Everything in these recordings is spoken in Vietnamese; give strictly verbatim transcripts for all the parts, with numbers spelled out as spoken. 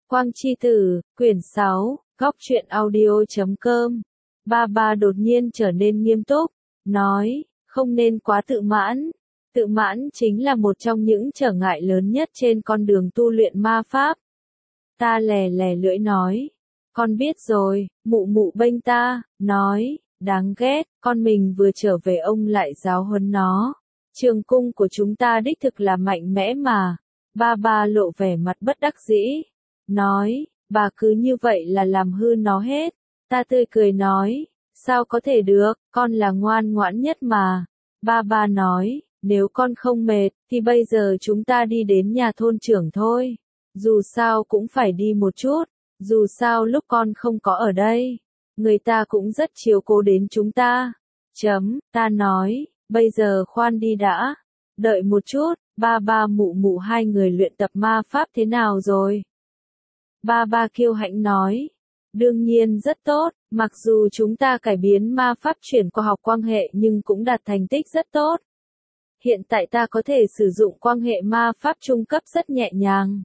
Quang Chi Tử, quyển sáu, góc truyện audio chấm com. Ba ba đột nhiên trở nên nghiêm túc, nói, không nên quá tự mãn. Tự mãn chính là một trong những trở ngại lớn nhất trên con đường tu luyện ma pháp. Ta lè lè lưỡi nói, con biết rồi, mụ mụ bênh ta, nói, đáng ghét, con mình vừa trở về ông lại giáo huấn nó. Trường cung của chúng ta đích thực là mạnh mẽ mà. Ba ba lộ vẻ mặt bất đắc dĩ, nói, bà cứ như vậy là làm hư nó hết. Ta tươi cười nói, sao có thể được, con là ngoan ngoãn nhất mà. Ba ba nói, nếu con không mệt, thì bây giờ chúng ta đi đến nhà thôn trưởng thôi. Dù sao cũng phải đi một chút, dù sao lúc con không có ở đây, người ta cũng rất chiếu cố đến chúng ta. Chấm, ta nói, bây giờ khoan đi đã, đợi một chút, ba ba mụ mụ hai người luyện tập ma pháp thế nào rồi? Ba ba kiêu hãnh nói, đương nhiên rất tốt, mặc dù chúng ta cải biến ma pháp chuyển qua học quang hệ nhưng cũng đạt thành tích rất tốt. Hiện tại ta có thể sử dụng quang hệ ma pháp trung cấp rất nhẹ nhàng.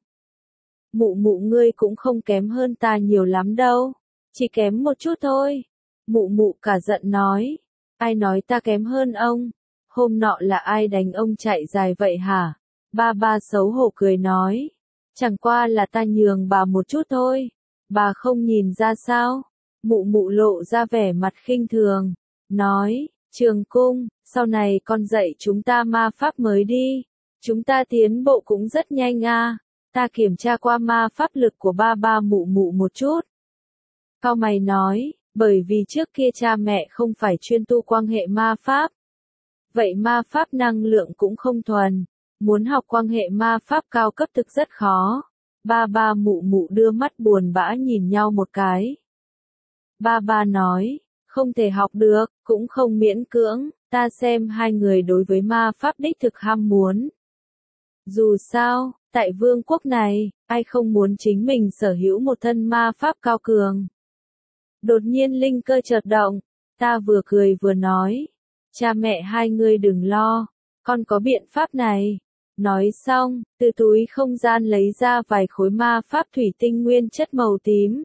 Mụ mụ ngươi cũng không kém hơn ta nhiều lắm đâu, chỉ kém một chút thôi. Mụ mụ cả giận nói, ai nói ta kém hơn ông? Hôm nọ là ai đánh ông chạy dài vậy hả? Ba ba xấu hổ cười nói, chẳng qua là ta nhường bà một chút thôi, bà không nhìn ra sao? Mụ mụ lộ ra vẻ mặt khinh thường, nói, Trường cung, sau này con dạy chúng ta ma pháp mới đi, chúng ta tiến bộ cũng rất nhanh à. Ta kiểm tra qua ma pháp lực của ba ba mụ mụ một chút. Cao mày nói, bởi vì trước kia cha mẹ không phải chuyên tu quang hệ ma pháp. Vậy ma pháp năng lượng cũng không thuần. Muốn học quang hệ ma pháp cao cấp thực rất khó. Ba ba mụ mụ đưa mắt buồn bã nhìn nhau một cái. Ba ba nói, không thể học được, cũng không miễn cưỡng, ta xem hai người đối với ma pháp đích thực ham muốn. Dù sao, tại vương quốc này, ai không muốn chính mình sở hữu một thân ma pháp cao cường. Đột nhiên linh cơ chợt động, ta vừa cười vừa nói, cha mẹ hai người đừng lo, con có biện pháp này. Nói xong, từ túi không gian lấy ra vài khối ma pháp thủy tinh nguyên chất màu tím.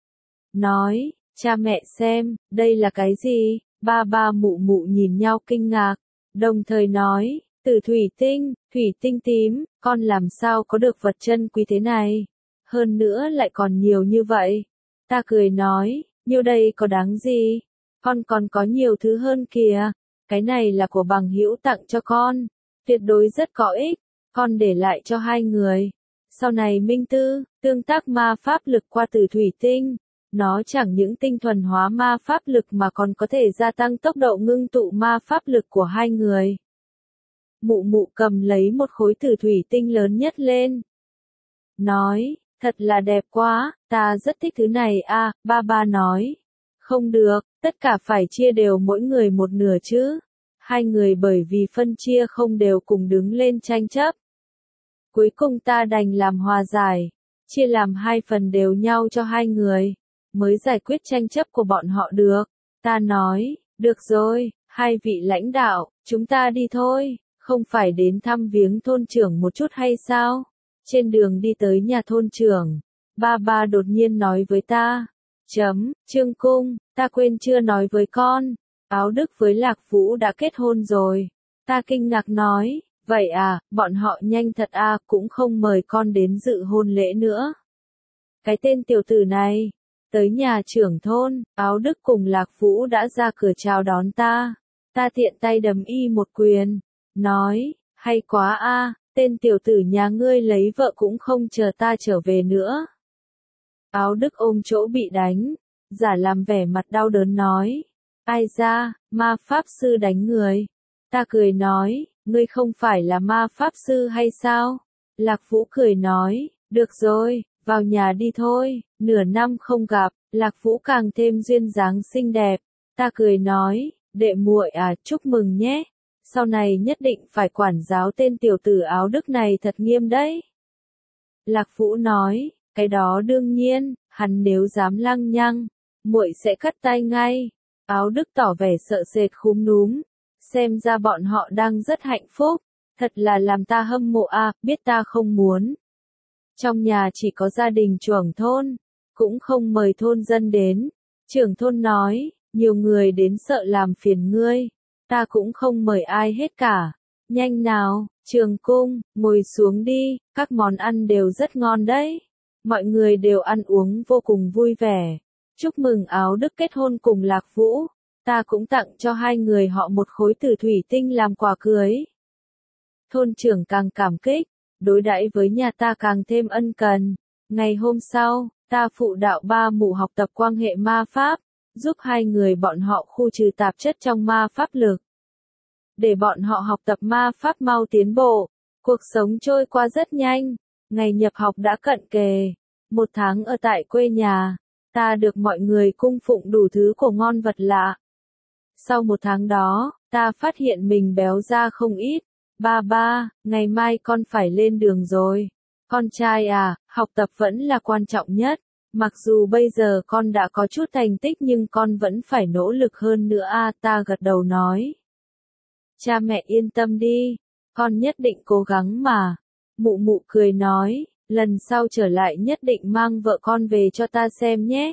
Nói, cha mẹ xem, đây là cái gì? Ba ba mụ mụ nhìn nhau kinh ngạc, đồng thời nói, từ thủy tinh, thủy tinh tím, con làm sao có được vật chân quý thế này? Hơn nữa lại còn nhiều như vậy. Ta cười nói, nhiều đây có đáng gì? Con còn có nhiều thứ hơn kìa. Cái này là của bằng hữu tặng cho con. Tuyệt đối rất có ích. Con để lại cho hai người. Sau này minh tư, tương tác ma pháp lực qua từ thủy tinh. Nó chẳng những tinh thuần hóa ma pháp lực mà còn có thể gia tăng tốc độ ngưng tụ ma pháp lực của hai người. Mụ mụ cầm lấy một khối tử thủy tinh lớn nhất lên. Nói, thật là đẹp quá, ta rất thích thứ này à, ba ba nói. Không được, tất cả phải chia đều mỗi người một nửa chứ. Hai người bởi vì phân chia không đều cùng đứng lên tranh chấp. Cuối cùng ta đành làm hòa giải, chia làm hai phần đều nhau cho hai người, mới giải quyết tranh chấp của bọn họ được. Ta nói, được rồi, hai vị lãnh đạo, chúng ta đi thôi. Không phải đến thăm viếng thôn trưởng một chút hay sao? Trên đường đi tới nhà thôn trưởng, ba ba đột nhiên nói với ta, chấm, Trương cung, ta quên chưa nói với con, Áo Đức với Lạc Vũ đã kết hôn rồi. Ta kinh ngạc nói, vậy à, bọn họ nhanh thật à, cũng không mời con đến dự hôn lễ nữa. Cái tên tiểu tử này, tới nhà trưởng thôn, Áo Đức cùng Lạc Vũ đã ra cửa chào đón ta. Ta tiện tay đấm y một quyền. Nói, hay quá a, tên tiểu tử nhà ngươi lấy vợ cũng không chờ ta trở về nữa. Áo Đức ôm chỗ bị đánh, giả làm vẻ mặt đau đớn nói, ai ra, ma pháp sư đánh người. Ta cười nói, ngươi không phải là ma pháp sư hay sao? Lạc Vũ cười nói, được rồi, vào nhà đi thôi, nửa năm không gặp, Lạc Vũ càng thêm duyên dáng xinh đẹp. Ta cười nói, đệ muội à, chúc mừng nhé. Sau này nhất định phải quản giáo tên tiểu tử Áo Đức này thật nghiêm đấy. Lạc Vũ nói, cái đó đương nhiên, hắn nếu dám lăng nhăng, muội sẽ cắt tay ngay. Áo Đức tỏ vẻ sợ sệt khúm núm, xem ra bọn họ đang rất hạnh phúc, thật là làm ta hâm mộ à, biết ta không muốn. Trong nhà chỉ có gia đình trưởng thôn, cũng không mời thôn dân đến. Trưởng thôn nói, nhiều người đến sợ làm phiền ngươi, ta cũng không mời ai hết cả. Nhanh nào, Trường Cung, ngồi xuống đi, các món ăn đều rất ngon đấy. Mọi người đều ăn uống vô cùng vui vẻ. Chúc mừng Áo Đức kết hôn cùng Lạc Vũ, ta cũng tặng cho hai người họ một khối tử thủy tinh làm quà cưới. Thôn trưởng càng cảm kích, đối đãi với nhà ta càng thêm ân cần. Ngày hôm sau, ta phụ đạo ba mụ học tập quan hệ ma pháp, giúp hai người bọn họ khu trừ tạp chất trong ma pháp lực. Để bọn họ học tập ma pháp mau tiến bộ, cuộc sống trôi qua rất nhanh, ngày nhập học đã cận kề. Một tháng ở tại quê nhà, ta được mọi người cung phụng đủ thứ của ngon vật lạ. Sau một tháng đó, ta phát hiện mình béo ra không ít. Ba ba, ngày mai con phải lên đường rồi. Con trai à, học tập vẫn là quan trọng nhất. Mặc dù bây giờ con đã có chút thành tích nhưng con vẫn phải nỗ lực hơn nữa a, ta gật đầu nói. Cha mẹ yên tâm đi, con nhất định cố gắng mà. Mụ mụ cười nói, lần sau trở lại nhất định mang vợ con về cho ta xem nhé.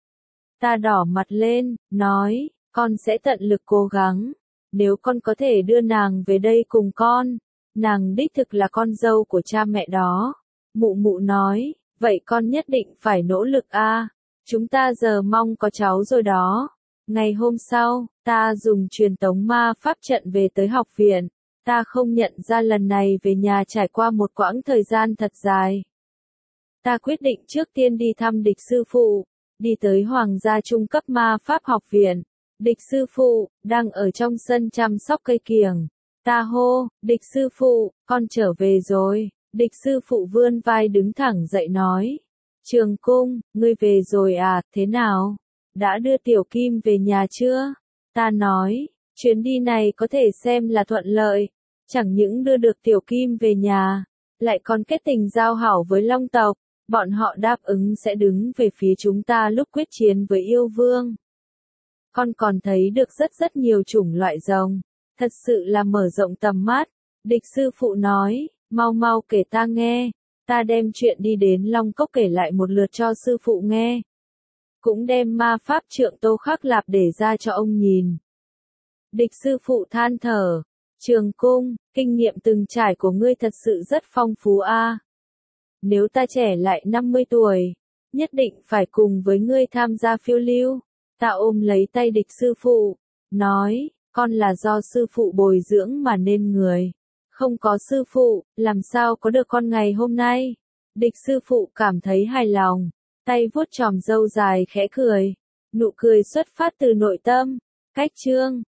Ta đỏ mặt lên, nói, con sẽ tận lực cố gắng. Nếu con có thể đưa nàng về đây cùng con, nàng đích thực là con dâu của cha mẹ đó. Mụ mụ nói, vậy con nhất định phải nỗ lực a. Chúng ta giờ mong có cháu rồi đó. Ngày hôm sau, ta dùng truyền tống ma pháp trận về tới học viện. Ta không nhận ra lần này về nhà trải qua một quãng thời gian thật dài. Ta quyết định trước tiên đi thăm địch sư phụ, đi tới Hoàng gia trung cấp ma pháp học viện. Địch sư phụ, đang ở trong sân chăm sóc cây kiểng. Ta hô, địch sư phụ, con trở về rồi. Địch sư phụ vươn vai đứng thẳng dậy nói. Trường Cung, ngươi về rồi à, thế nào? Đã đưa Tiểu Kim về nhà chưa? Ta nói, chuyến đi này có thể xem là thuận lợi. Chẳng những đưa được Tiểu Kim về nhà, lại còn kết tình giao hảo với Long tộc. Bọn họ đáp ứng sẽ đứng về phía chúng ta lúc quyết chiến với yêu vương. Con còn thấy được rất rất nhiều chủng loại rồng. Thật sự là mở rộng tầm mắt. Địch sư phụ nói, mau mau kể ta nghe. Ta đem chuyện đi đến Long Cốc kể lại một lượt cho sư phụ nghe. Cũng đem ma pháp trượng Tô Khắc Lạp để ra cho ông nhìn. Địch sư phụ than thở. Trường Cung, kinh nghiệm từng trải của ngươi thật sự rất phong phú a. Nếu ta trẻ lại năm mươi tuổi, nhất định phải cùng với ngươi tham gia phiêu lưu. Ta ôm lấy tay địch sư phụ, nói, con là do sư phụ bồi dưỡng mà nên người. Không có sư phụ, làm sao có được con ngày hôm nay? Địch sư phụ cảm thấy hài lòng, tay vuốt chòm râu dài khẽ cười. Nụ cười xuất phát từ nội tâm. Cách chương